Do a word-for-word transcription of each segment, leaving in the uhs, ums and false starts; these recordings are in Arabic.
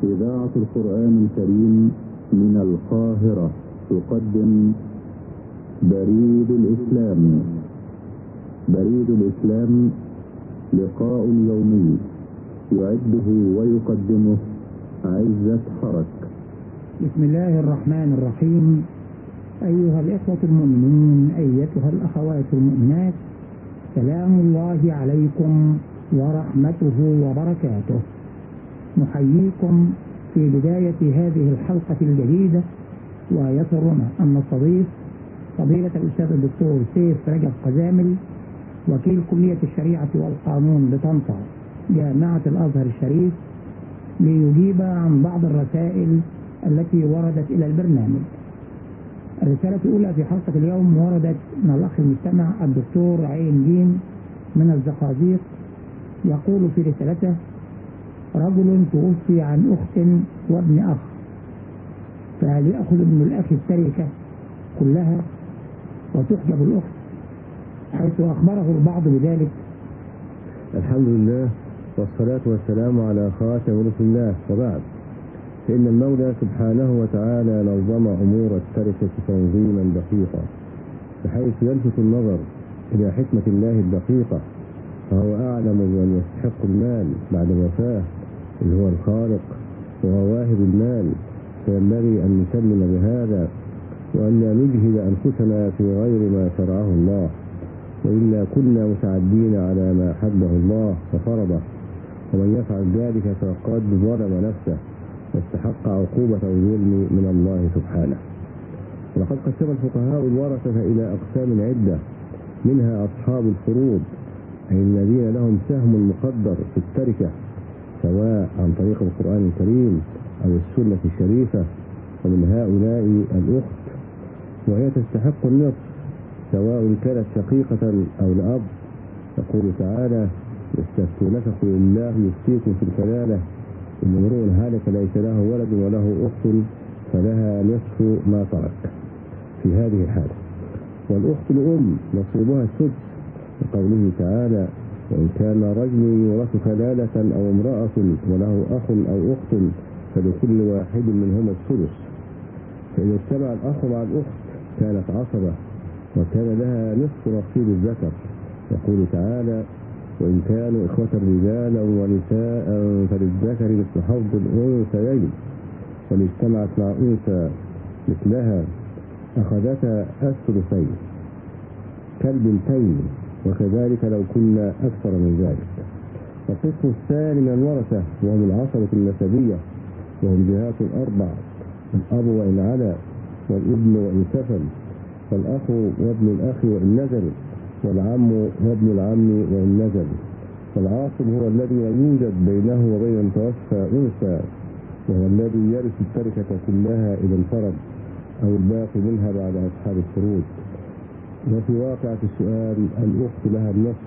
إذاعة القرآن الكريم من القاهرة تقدم بريد الإسلام. بريد الإسلام لقاء يومي يعده ويقدمه عزة حرك. بسم الله الرحمن الرحيم. أيها الإخوة المؤمنون، أيتها الأخوات المؤمنات، سلام الله عليكم ورحمته وبركاته. نحييكم في بداية هذه الحلقة الجديدة، ويسرنا أن نستضيف فضيلة الأستاذ الدكتور سيف رجب قزامل، وكيل كلية الشريعة والقانون بطنطا جامعة الأزهر الشريف، ليجيب عن بعض الرسائل التي وردت إلى البرنامج. الرسالة الأولى في حلقة اليوم وردت من الأخ المستمع الدكتور عين دين من الزقازيق، يقول في رسالته: رجل توفي عن أخت وابن أخ، فهل يأخذ ابن الأخ التركة كلها وتحجب الأخت، حيث أخبره البعض بذلك؟ الحمد لله والصلاة والسلام على خاتم رسل الله، وبعد، فإن المولى سبحانه وتعالى نظم أمور التركة تنظيما دقيقا، بحيث يلفت النظر إلى حكمة الله الدقيقة، فهو أعلم بمن يستحق المال بعد الوفاة، اللي هو الخالق وهو واهب المال، فينبغي أن نسلم بهذا وأن لا نجهد أنفسنا في غير ما شرعه الله، وإلا كنا متعدين على ما حده الله وفرضه، ومن يفعل ذلك فقد ظلم نفسه واستحق عقوبة الظلم من الله سبحانه. ولقد قسم الفقهاء الورثة إلى أقسام عدة، منها أصحاب الفروض، أي الذين لهم سهم مقدر في التركة، سواء عن طريق القرآن الكريم أو السنة الشريفة، ومن هؤلاء الأخت، وهي تستحق النصف سواء كانت شقيقة أو لأب. يقول تعالى: يستفتونك قل الله يفتيكم في الكلالة إن امرؤ هلك ليس له ولد وله أخت فلها نصف ما ترك في هذه الحالة. والأخت الأم نصيبها السدس، لقوله تعالى: وإن كان رجل يورث كلالة أو امرأة وله أخ أو أخت فلكل واحد منهما السدس. فإذا اجتمع الأخ مع الأخت كانت عصبة، وكان لها نصف نصيب الذكر. يقول تعالى: وإن كانوا إخوة رجالا ونساء فللذكر مثل حظ الأنثيين، وإن اجتمعت مع أنثى مثلها أخذتا الثلثين كالبنتين، وكذلك لو كنا أكثر من ذلك. والقسم الثاني من الورثة وهم العصبة النسبية، وهم جهات أربع: الأب وإن علا، والابن وإن سفل، والأخ وابن الأخ وإن نزل، والعم وابن العم وإن نزل. والعاصب هو الذي يوجد بينه وبين المتوفى أنثى، وهو الذي يرث التركة كلها إذا انفرد، أو الباقي منها بعد أصحاب الفروض. وفي واقعة السؤال الأخت لها النصف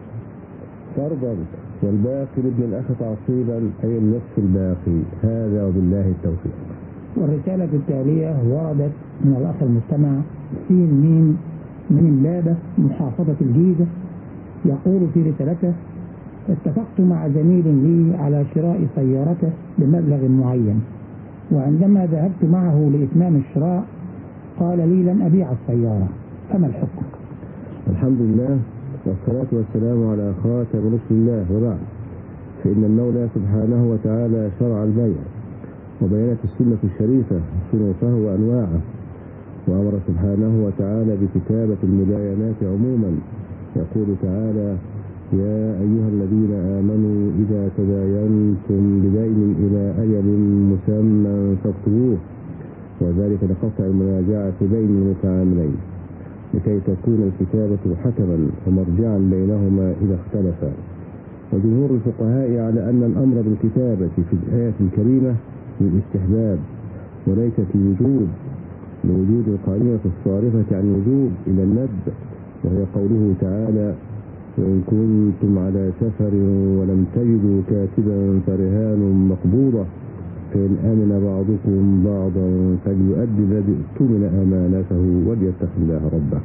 فرضا، والباقي لابن الأخ تعصيبا، أي النصف الباقي. هذا وبالله التوفيق. والرسالة التالية وردت من الأخ المستمع سين ميم من إمبابة محافظة الجيزة، يقول في رسالته: اتفقت مع زميل لي على شراء سيارته بمبلغ معين، وعندما ذهبت معه لإتمام الشراء قال لي لن أبيع السيارة، فما الحكم؟ الحمد لله والصلاة والسلام على خاتم رسل الله، وبعد، فإن المولى سبحانه وتعالى شرع البيع، وبينت السنة الشريفة شروطه وأنواعه، وأمر سبحانه وتعالى بكتابة المداينات عموما. يقول تعالى: يا أيها الذين آمنوا إذا تداينتم بدين إلى أجل مسمى فاكتبوه، وذلك لقطع المنازعة بين المتعاملين، لكي تكون الكتابة حكما ومرجعا بينهما إذا اختلفا. وجمهور الفقهاء على أن الأمر بالكتابة في الآية الكريمة للاستحباب وليس للوجوب، لوجود القرينة الصارفة عن وجوب إلى الندب، وهي قوله تعالى: وإن كنتم على سفر ولم تجدوا كاتبا فرهان مقبوضة فإن آمن بعضكم بعضا فليؤدي الذي اؤتمن أمانته وليتق الله ربه.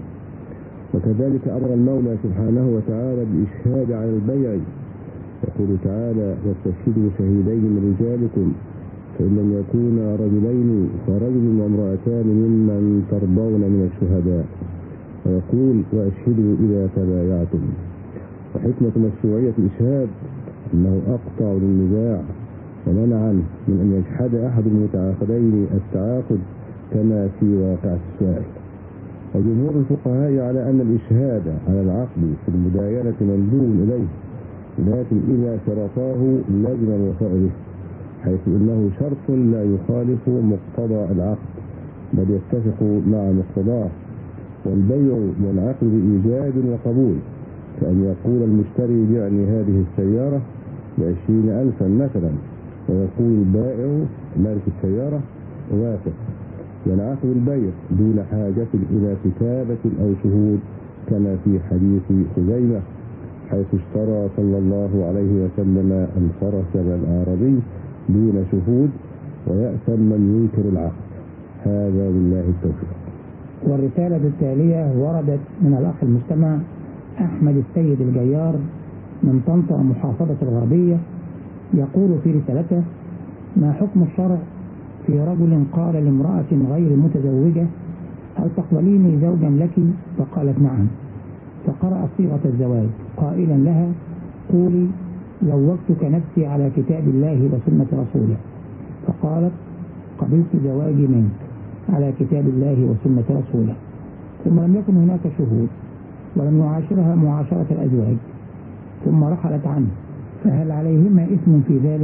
وكذلك أمر المولى سبحانه وتعالى بالإشهاد على البيع، يقول تعالى: واستشهدوا شهيدين من رجالكم فإن لم يكونا رجلين فرجل وامرأتان ممن ترضون من الشهداء، ويقول وأشهدوا إذا تبايعتم. وحكمة مشروعية الإشهاد أنه أقطع للنزاع ومنعا من أن يجحد أحد المتعاقدين التعاقد كما في واقع السؤال. وجمهور الفقهاء على أن الإشهاد على العقد في المداينة مندوب إليه، لكن إذا شرطاه لازم الوفاء به، حيث إنه شرط لا يخالف مقتضى العقد بل يتفق مع مقتضاه. والبيع ينعقد بإيجاب وقبول، كأن يقول المشتري بعني هذه السيارة بعشرين ألفا مثلا، ويقول البائع مالك السيارة وافق. ينعقد البيع دون حاجة إلى كتابة أو شهود، كما في حديث خزيمة حيث اشترى صلى الله عليه وسلم الفرس والأعرابي دون شهود، ويأثم من ينكر العقد. هذا بالله التوفيق. والرسالة التالية وردت من الأخ المستمع أحمد السيد الجيار من طنطا محافظة الغربية، يقول في رسالته: ما حكم الشرع في رجل قال لامرأة غير متزوجة: هل تقبليني زوجا لك؟ فقالت نعم، فقرأ صيغة الزواج قائلا لها: قولي زوجتك نفسي على كتاب الله وسنة رسوله. فقالت: قبلت زواجي منك على كتاب الله وسنة رسوله. ثم لم يكن هناك شهود ولم يعاشرها معاشرة الأزواج، ثم رحلت عنه، فهل عليهما إثم في ذلك؟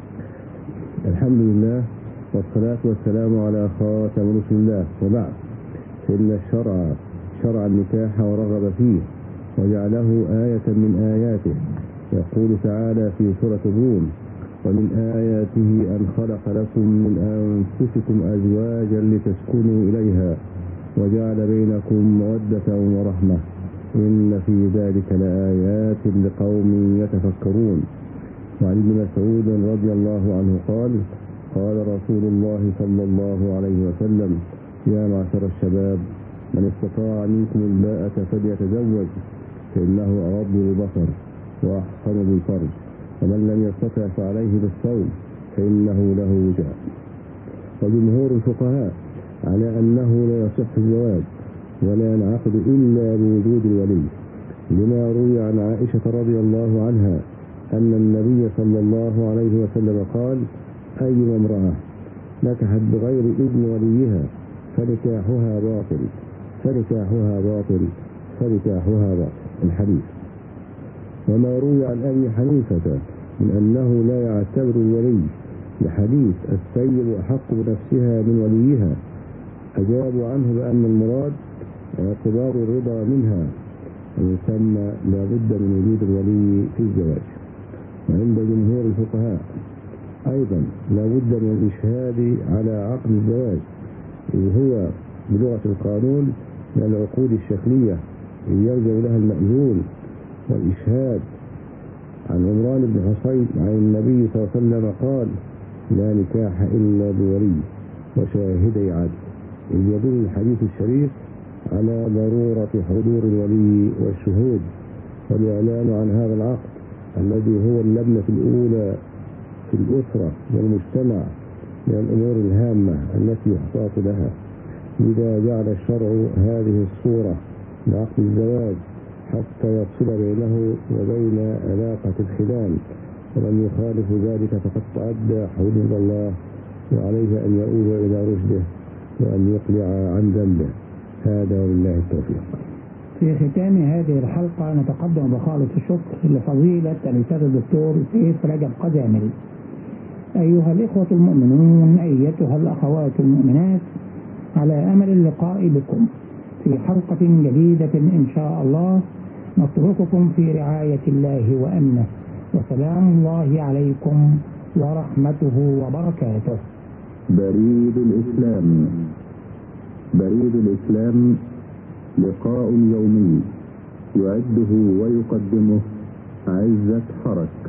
الحمد لله والصلاة والسلام على خاتم رسل الله، وبعد، فإن الشرع شرع النكاح ورغب فيه وجعله آية من آياته. يقول تعالى في سورة الروم: ومن آياته أن خلق لكم من أنفسكم أزواجا لتسكنوا إليها وجعل بينكم مودة ورحمة إن في ذلك لآيات لقوم يتفكرون. وعن ابن مسعود رضي الله عنه قال: قال رسول الله صلى الله عليه وسلم: يا معشر الشباب، من استطاع منكم الباءة فليتزوج، فإنه أغض للبصر وأحصن بالفرج، ومن لم يستطع فعليه بالصوم فإنه له وجاء. وجمهور الفقهاء على أنه لا يصح الزواج ولا ينعقد إلا بوجود الولي، لما روي عن عائشة رضي الله عنها أن النبي صلى الله عليه وسلم قال: أي امرأة نكحت بغير إذن وليها فنكاحها باطل فنكاحها باطل فنكاحها باطل. الحديث. وما روي عن أبي حنيفة من أنه لا يعتبر الولي لحديث السيب أحق بنفسها من وليها، أجابوا عنه بأن المراد اعتبار الرضا منها، ويسمى لا بد من وجود الولي في الزواج. وعند جمهور الفقهاء أيضا لا بد من الإشهاد على عقد الزواج، وهو بلغة القانون من العقود الشكلية يلزم لها المأذون. والإشهاد عن عمران بن حصين عن النبي صلى الله عليه وسلم قال: لا نكاح إلا بولي وشاهدي عدل، إذ يدل الحديث الشريف على ضرورة حضور الولي والشهود والإعلان عن هذا العقد الذي هو اللبنة الأولى في الأسرة والمجتمع من الأمور الهامة التي يحتاط لها. لذا جعل الشرع هذه الصورة لعقد الزواج حتى يفصل بينه وبين علاقة الخلان، ومن يخالف ذلك فقد تعدى حدود الله، وعليه أن يؤول إلى رشده وأن يقلع عن ذنبه. هذا وبالله التوفيق. في ختام هذه الحلقة نتقدم بخالص الشكر لفضيلة الأستاذ الدكتور سيف رجب قزامل. أيها الإخوة المؤمنون، أيتها الأخوات المؤمنات، على أمل اللقاء بكم في حلقة جديدة إن شاء الله، نترككم في رعاية الله وأمنه، وسلام الله عليكم ورحمته وبركاته. بريد الإسلام. بريد الإسلام لقاء يومي يعده ويقدمه عزت حرس.